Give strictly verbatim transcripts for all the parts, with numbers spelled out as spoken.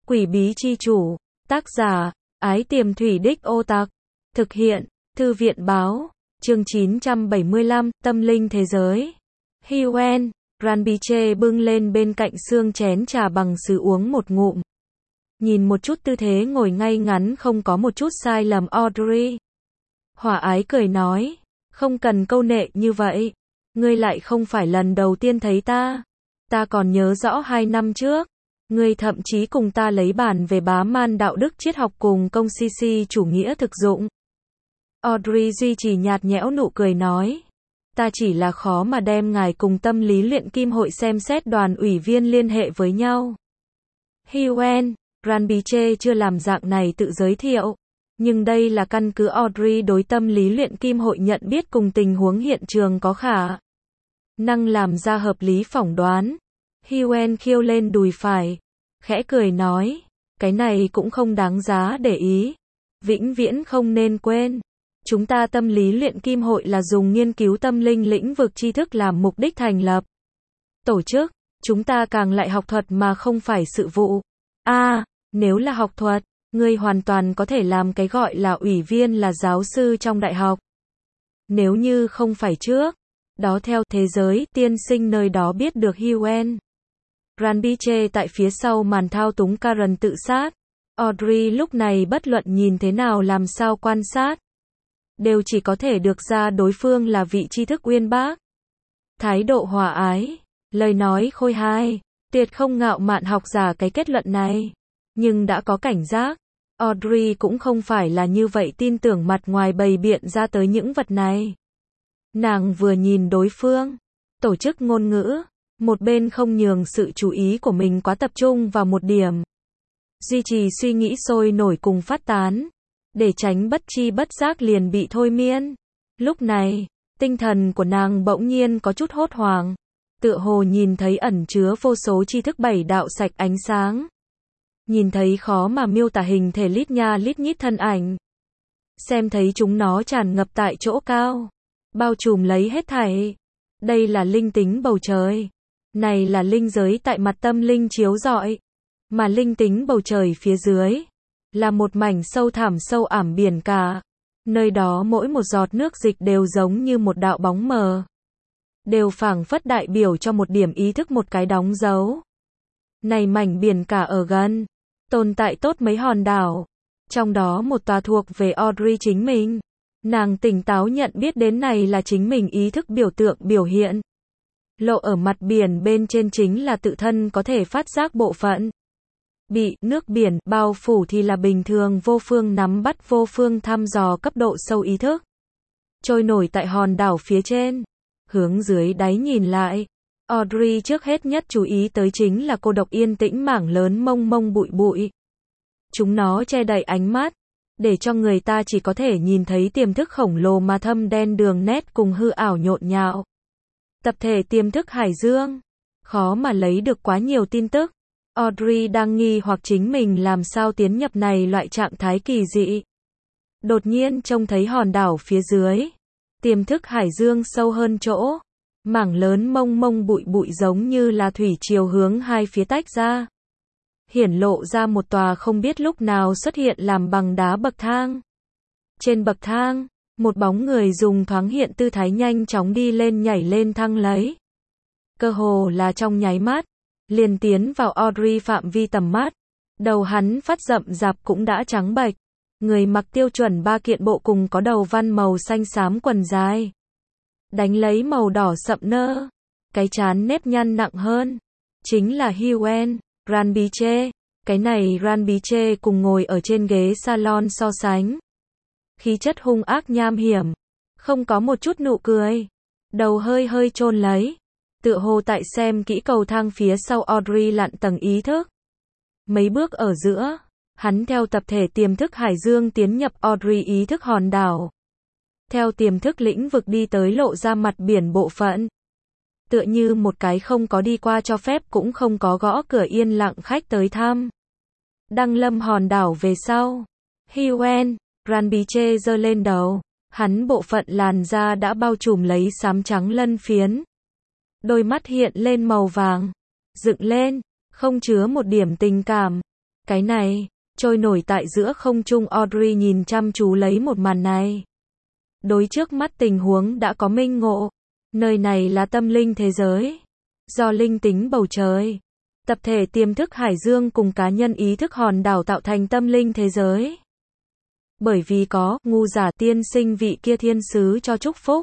Quỷ bí chi chủ. Tác giả, Ái Tiềm Thủy Đích Ô Tặc. Thực hiện, Thư viện báo. Chương chín trăm bảy mươi lăm, Tâm linh thế giới. Hwen, Ranbiche bưng lên bên cạnh xương chén trà bằng sứ uống một ngụm. Nhìn một chút tư thế ngồi ngay ngắn không có một chút sai lầm Audrey. Hỏa ái cười nói, không cần câu nệ như vậy. Ngươi lại không phải lần đầu tiên thấy ta. Ta còn nhớ rõ hai năm trước. Ngươi thậm chí cùng ta lấy bản về bá man đạo đức triết học cùng công si si chủ nghĩa thực dụng. Audrey duy trì nhạt nhẽo nụ cười nói. Ta chỉ là khó mà đem ngài cùng tâm lý luyện kim hội xem xét đoàn ủy viên liên hệ với nhau. Hwen, Ranbiche chưa làm dạng này tự giới thiệu. Nhưng đây là căn cứ Audrey đối tâm lý luyện kim hội nhận biết cùng tình huống hiện trường có khả năng làm ra hợp lý phỏng đoán. Hwen khiêu lên đùi phải, khẽ cười nói, cái này cũng không đáng giá để ý. Vĩnh viễn không nên quên. Chúng ta tâm lý luyện kim hội là dùng nghiên cứu tâm linh lĩnh vực tri thức làm mục đích thành lập. Tổ chức, chúng ta càng lại học thuật mà không phải sự vụ. A, à, nếu là học thuật, ngươi hoàn toàn có thể làm cái gọi là ủy viên là giáo sư trong đại học. Nếu như không phải trước, đó theo thế giới tiên sinh nơi đó biết được Hwen. Ranbiche tại phía sau màn thao túng Karen tự sát. Audrey lúc này bất luận nhìn thế nào làm sao quan sát. Đều chỉ có thể được ra đối phương là vị tri thức uyên bác. Thái độ hòa ái, lời nói khôi hài, tuyệt không ngạo mạn học giả cái kết luận này. Nhưng đã có cảnh giác, Audrey cũng không phải là như vậy tin tưởng mặt ngoài bày biện ra tới những vật này. Nàng vừa nhìn đối phương, tổ chức ngôn ngữ, một bên không nhường sự chú ý của mình quá tập trung vào một điểm. Duy trì suy nghĩ sôi nổi cùng phát tán, để tránh bất chi bất giác liền bị thôi miên. Lúc này, tinh thần của nàng bỗng nhiên có chút hốt hoảng, tựa hồ nhìn thấy ẩn chứa vô số tri thức bảy đạo sạch ánh sáng. Nhìn thấy khó mà miêu tả hình thể lít nha lít nhít thân ảnh. Xem thấy chúng nó tràn ngập tại chỗ cao, bao trùm lấy hết thảy. Đây là linh tính bầu trời. Này là linh giới tại mặt tâm linh chiếu rọi. Mà linh tính bầu trời phía dưới là một mảnh sâu thẳm sâu ảm biển cả. Nơi đó mỗi một giọt nước dịch đều giống như một đạo bóng mờ. Đều phảng phất đại biểu cho một điểm ý thức, một cái đóng dấu. Này mảnh biển cả ở gần, tồn tại tốt mấy hòn đảo. Trong đó một tòa thuộc về Audrey chính mình. Nàng tỉnh táo nhận biết đến này là chính mình ý thức biểu tượng biểu hiện. Lộ ở mặt biển bên trên chính là tự thân có thể phát giác bộ phận. Bị nước biển bao phủ thì là bình thường vô phương nắm bắt, vô phương thăm dò cấp độ sâu ý thức. Trôi nổi tại hòn đảo phía trên. Hướng dưới đáy nhìn lại, Audrey trước hết nhất chú ý tới chính là cô độc yên tĩnh mảng lớn mông mông bụi bụi. Chúng nó che đậy ánh mắt, để cho người ta chỉ có thể nhìn thấy tiềm thức khổng lồ mà thâm đen đường nét cùng hư ảo nhộn nhạo. Tập thể tiềm thức hải dương, khó mà lấy được quá nhiều tin tức. Audrey đang nghi hoặc chính mình làm sao tiến nhập này loại trạng thái kỳ dị. Đột nhiên trông thấy hòn đảo phía dưới, tiềm thức hải dương sâu hơn chỗ, mảng lớn mông mông bụi bụi giống như là thủy triều hướng hai phía tách ra. Hiển lộ ra một tòa không biết lúc nào xuất hiện làm bằng đá bậc thang. Trên bậc thang, một bóng người dùng thoáng hiện tư thái nhanh chóng đi lên nhảy lên thang lấy. Cơ hồ là trong nháy mắt, liền tiến vào Audrey phạm vi tầm mắt. Đầu hắn phát rậm rạp cũng đã trắng bệch. Người mặc tiêu chuẩn ba kiện bộ cùng có đầu văn màu xanh xám quần dài. Đánh lấy màu đỏ sậm nơ. Cái trán nếp nhăn nặng hơn. Chính là Hwen, Ranbiche. Cái này Ranbiche cùng ngồi ở trên ghế salon so sánh. Khí chất hung ác nham hiểm. Không có một chút nụ cười. Đầu hơi hơi chôn lấy. Tựa hồ tại xem kỹ cầu thang phía sau Audrey lặn tầng ý thức. Mấy bước ở giữa, hắn theo tập thể tiềm thức hải dương tiến nhập Audrey ý thức hòn đảo. Theo tiềm thức lĩnh vực đi tới lộ ra mặt biển bộ phận. Tựa như một cái không có đi qua cho phép cũng không có gõ cửa yên lặng khách tới thăm. Đăng lâm hòn đảo về sau. Hwen, Ranbiche giơ lên đầu. Hắn bộ phận làn da đã bao trùm lấy xám trắng lân phiến. Đôi mắt hiện lên màu vàng. Dựng lên, không chứa một điểm tình cảm. Cái này, trôi nổi tại giữa không trung Audrey nhìn chăm chú lấy một màn này. Đối trước mắt tình huống đã có minh ngộ. Nơi này là tâm linh thế giới. Do linh tính bầu trời, tập thể tiềm thức hải dương cùng cá nhân ý thức hòn đảo tạo thành tâm linh thế giới. Bởi vì có, ngu giả tiên sinh vị kia thiên sứ cho chúc phúc.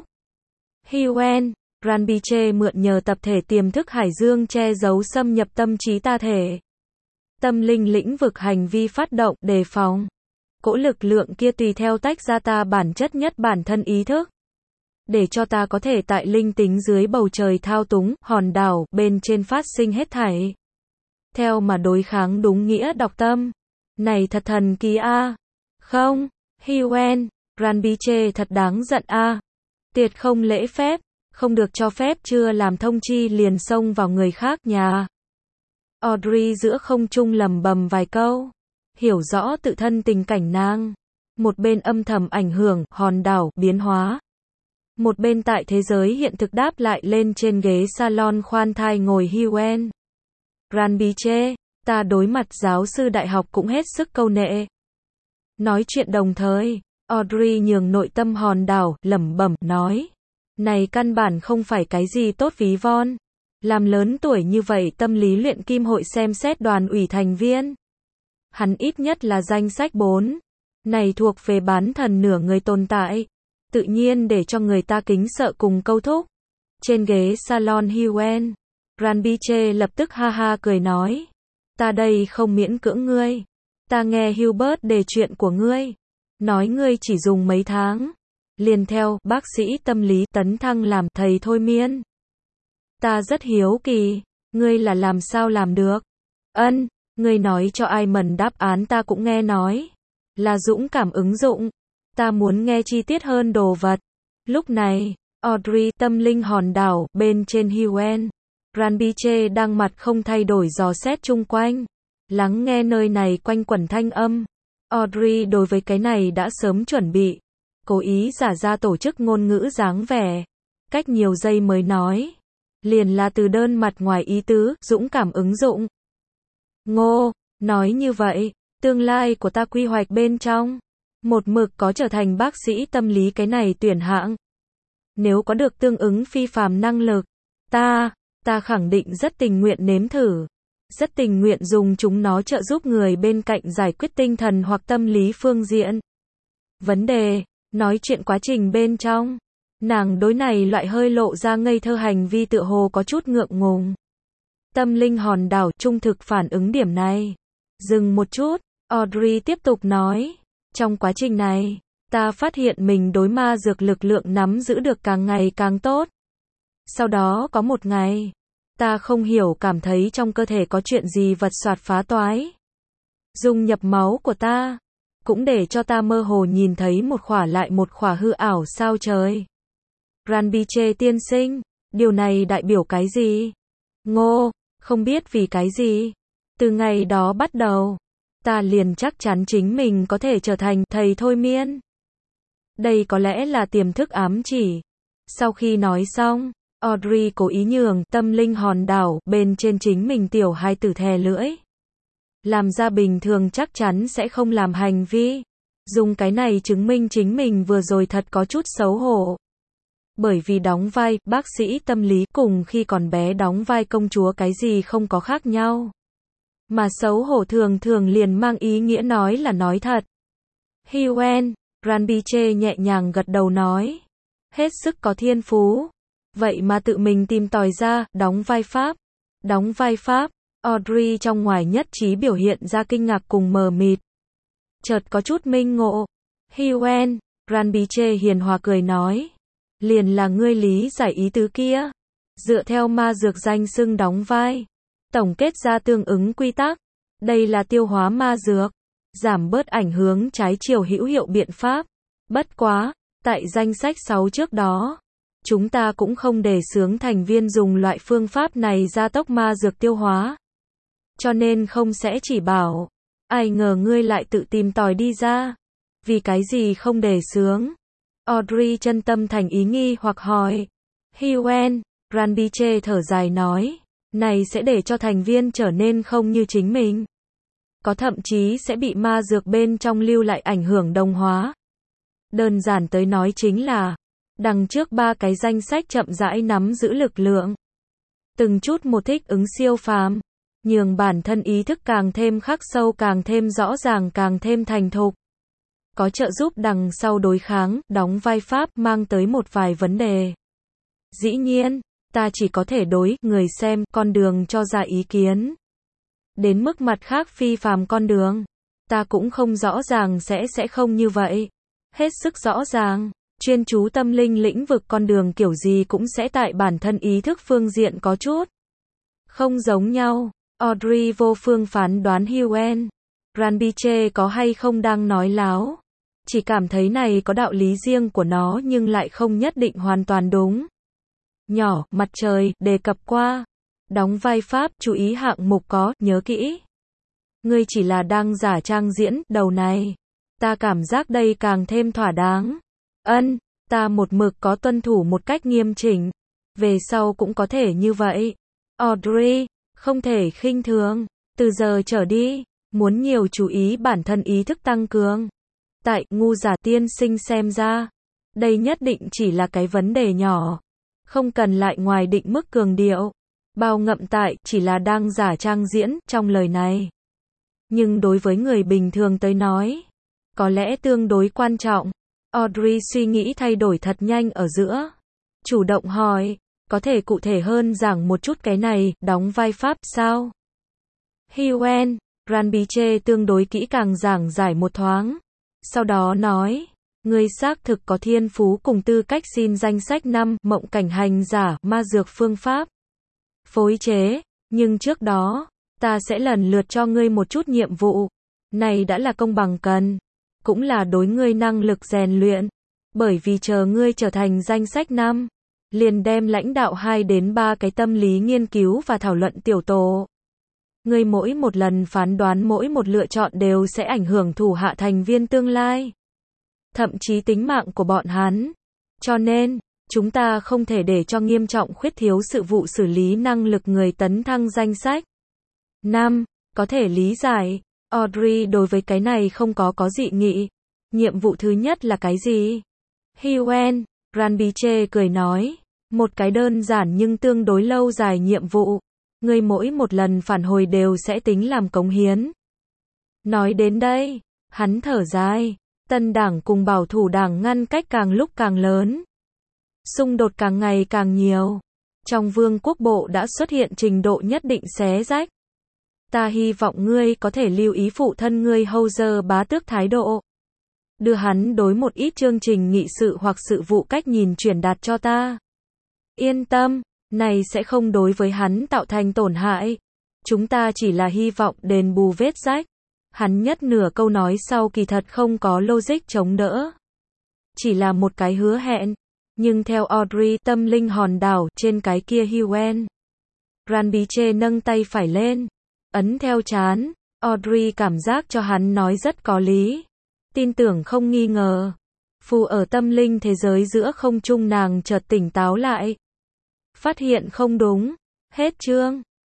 Hwen, Ranbiche mượn nhờ tập thể tiềm thức hải dương che giấu xâm nhập tâm trí ta thể. Tâm linh lĩnh vực hành vi phát động, đề phòng. Cỗ lực lượng kia tùy theo tách ra ta bản chất nhất bản thân ý thức. Để cho ta có thể tại linh tính dưới bầu trời thao túng, hòn đảo, bên trên phát sinh hết thảy. Theo mà đối kháng đúng nghĩa đọc tâm. Này thật thần kỳ a. À. Không, Hwen, Ranbiche thật đáng giận a. À. Tiệt không lễ phép, không được cho phép chưa làm thông chi liền xông vào người khác nhà. Audrey giữa không trung lầm bầm vài câu. Hiểu rõ tự thân tình cảnh nàng. Một bên âm thầm ảnh hưởng, hòn đảo, biến hóa. Một bên tại thế giới hiện thực đáp lại lên trên ghế salon khoan thai ngồi Hwen. Ranbiche, ta đối mặt giáo sư đại học cũng hết sức câu nệ. Nói chuyện đồng thời, Audrey nhường nội tâm hòn đảo, lẩm bẩm, nói. Này căn bản không phải cái gì tốt ví von. Làm lớn tuổi như vậy tâm lý luyện kim hội xem xét đoàn ủy thành viên. Hắn ít nhất là danh sách bốn. Này thuộc về bán thần nửa người tồn tại. Tự nhiên để cho người ta kính sợ cùng câu thúc. Trên ghế salon Hwen, Ranbiche lập tức ha ha cười nói. Ta đây không miễn cưỡng ngươi. Ta nghe Hubert đề chuyện của ngươi. Nói ngươi chỉ dùng mấy tháng. Liền theo, bác sĩ tâm lý tấn thăng làm thầy thôi miên. Ta rất hiếu kỳ. Ngươi là làm sao làm được? Ân, ngươi nói cho ai mần đáp án ta cũng nghe nói. Là dũng cảm ứng dụng. Ta muốn nghe chi tiết hơn đồ vật. Lúc này, Audrey tâm linh hòn đảo bên trên Hwen. Ranbiche đang mặt không thay đổi dò xét chung quanh. Lắng nghe nơi này quanh quẩn thanh âm. Audrey đối với cái này đã sớm chuẩn bị. Cố ý giả ra tổ chức ngôn ngữ dáng vẻ. Cách nhiều giây mới nói. Liền là từ đơn mặt ngoài ý tứ, dũng cảm ứng dụng. Ngô, nói như vậy, tương lai của ta quy hoạch bên trong. Một mực có trở thành bác sĩ tâm lý cái này tuyển hạng. Nếu có được tương ứng phi phàm năng lực, ta, ta khẳng định rất tình nguyện nếm thử. Rất tình nguyện dùng chúng nó trợ giúp người bên cạnh giải quyết tinh thần hoặc tâm lý phương diện. Vấn đề, nói chuyện quá trình bên trong. Nàng đối này loại hơi lộ ra ngây thơ hành vi tựa hồ có chút ngượng ngùng. Tâm linh hòn đảo trung thực phản ứng điểm này. Dừng một chút, Audrey tiếp tục nói. Trong quá trình này, ta phát hiện mình đối ma dược lực lượng nắm giữ được càng ngày càng tốt. Sau đó có một ngày, ta không hiểu cảm thấy trong cơ thể có chuyện gì vật soạt phá toái. Dung nhập máu của ta, cũng để cho ta mơ hồ nhìn thấy một khỏa lại một khỏa hư ảo sao trời. Ranbiche tiên sinh, điều này đại biểu cái gì? Ngô, không biết vì cái gì. Từ ngày đó bắt đầu, ta liền chắc chắn chính mình có thể trở thành thầy thôi miên. Đây có lẽ là tiềm thức ám chỉ. Sau khi nói xong, Audrey cố ý nhường tâm linh hòn đảo bên trên chính mình tiểu hai tử thè lưỡi. Làm ra bình thường chắc chắn sẽ không làm hành vi. Dùng cái này chứng minh chính mình vừa rồi thật có chút xấu hổ. Bởi vì đóng vai bác sĩ tâm lý cùng khi còn bé đóng vai công chúa cái gì không có khác nhau. Mà xấu hổ thường thường liền mang ý nghĩa nói là nói thật. Hwen, Ranbiche nhẹ nhàng gật đầu nói. Hết sức có thiên phú. Vậy mà tự mình tìm tòi ra, đóng vai Pháp. Đóng vai Pháp, Audrey trong ngoài nhất trí biểu hiện ra kinh ngạc cùng mờ mịt. Chợt có chút minh ngộ. Hwen, Ranbiche hiền hòa cười nói. Liền là ngươi lý giải ý tứ kia. Dựa theo ma dược danh xưng đóng vai. Tổng kết ra tương ứng quy tắc. Đây là tiêu hóa ma dược. Giảm bớt ảnh hưởng trái chiều hữu hiệu biện pháp. Bất quá, tại danh sách sáu trước đó. Chúng ta cũng không đề xướng thành viên dùng loại phương pháp này gia tốc ma dược tiêu hóa. Cho nên không sẽ chỉ bảo. Ai ngờ ngươi lại tự tìm tòi đi ra. Vì cái gì không đề xướng? Audrey chân tâm thành ý nghi hoặc hỏi. Hwen, Ranbiche thở dài nói. Này sẽ để cho thành viên trở nên không như chính mình. có thậm chí sẽ bị ma dược bên trong lưu lại ảnh hưởng đồng hóa. Đơn giản tới nói chính là, đằng trước ba cái danh sách chậm rãi nắm giữ lực lượng. Từng chút một thích ứng siêu phàm, nhường bản thân ý thức càng thêm khắc sâu, càng thêm rõ ràng, càng thêm thành thục. Có trợ giúp đằng sau đối kháng, đóng vai Pháp mang tới một vài vấn đề. Dĩ nhiên, ta chỉ có thể đối người xem con đường cho ra ý kiến. Đến mức mặt khác phi phàm con đường, ta cũng không rõ ràng sẽ sẽ không như vậy. Hết sức rõ ràng, chuyên chú tâm linh lĩnh vực con đường kiểu gì cũng sẽ tại bản thân ý thức phương diện có chút không giống nhau. Audrey vô phương phán đoán Huen Ranbiche có hay không đang nói láo. Chỉ cảm thấy này có đạo lý riêng của nó nhưng lại không nhất định hoàn toàn đúng. Nhỏ, mặt trời, đề cập qua. Đóng vai Pháp, chú ý hạng mục có, nhớ kỹ. Ngươi chỉ là đang giả trang diễn, đầu này. Ta cảm giác đây càng thêm thỏa đáng. Ân, ta một mực có tuân thủ một cách nghiêm chỉnh. Về sau cũng có thể như vậy. Audrey, không thể khinh thường. Từ giờ trở đi, muốn nhiều chú ý bản thân ý thức tăng cường. Tại ngu giả tiên sinh xem ra, đây nhất định chỉ là cái vấn đề nhỏ. Không cần lại ngoài định mức cường điệu. Bao ngậm tại chỉ là đang giả trang diễn trong lời này. Nhưng đối với người bình thường tới nói, có lẽ tương đối quan trọng. Audrey suy nghĩ thay đổi thật nhanh ở giữa. Chủ động hỏi, có thể cụ thể hơn giảng một chút cái này, đóng vai Pháp sao? Huen Ranbiche tương đối kỹ càng giảng giải một thoáng. Sau đó nói, ngươi xác thực có thiên phú cùng tư cách xin danh sách năm mộng cảnh hành giả, ma dược phương pháp. Phối chế, nhưng trước đó, ta sẽ lần lượt cho ngươi một chút nhiệm vụ. Này đã là công bằng cần, cũng là đối ngươi năng lực rèn luyện. Bởi vì chờ ngươi trở thành danh sách năm, liền đem lãnh đạo hai đến ba cái tâm lý nghiên cứu và thảo luận tiểu tổ. Ngươi mỗi một lần phán đoán mỗi một lựa chọn đều sẽ ảnh hưởng thủ hạ thành viên tương lai. Thậm chí tính mạng của bọn hắn. Cho nên, chúng ta không thể để cho nghiêm trọng khuyết thiếu sự vụ xử lý năng lực người tấn thăng danh sách. năm. Có thể lý giải. Audrey đối với cái này không có có dị nghị. Nhiệm vụ thứ nhất là cái gì? Huen Ranbiche cười nói. Một cái đơn giản nhưng tương đối lâu dài nhiệm vụ. Ngươi mỗi một lần phản hồi đều sẽ tính làm cống hiến. Nói đến đây, hắn thở dài. Tân đảng cùng bảo thủ đảng ngăn cách càng lúc càng lớn. Xung đột càng ngày càng nhiều. Trong vương quốc bộ đã xuất hiện trình độ nhất định xé rách. Ta hy vọng ngươi có thể lưu ý phụ thân ngươi Howzer bá tước thái độ. Đưa hắn đối một ít chương trình nghị sự hoặc sự vụ cách nhìn truyền đạt cho ta. Yên tâm, này sẽ không đối với hắn tạo thành tổn hại. Chúng ta chỉ là hy vọng đền bù vết rách. Hắn nhất nửa câu nói sau kỳ thật không có logic chống đỡ. Chỉ là một cái hứa hẹn. Nhưng theo Audrey tâm linh hòn đảo trên cái kia Huen Ranbiche nâng tay phải lên. Ấn theo trán. Audrey cảm giác cho hắn nói rất có lý. Tin tưởng không nghi ngờ. Phù ở tâm linh thế giới giữa không trung nàng chợt tỉnh táo lại. Phát hiện không đúng. Hết chương.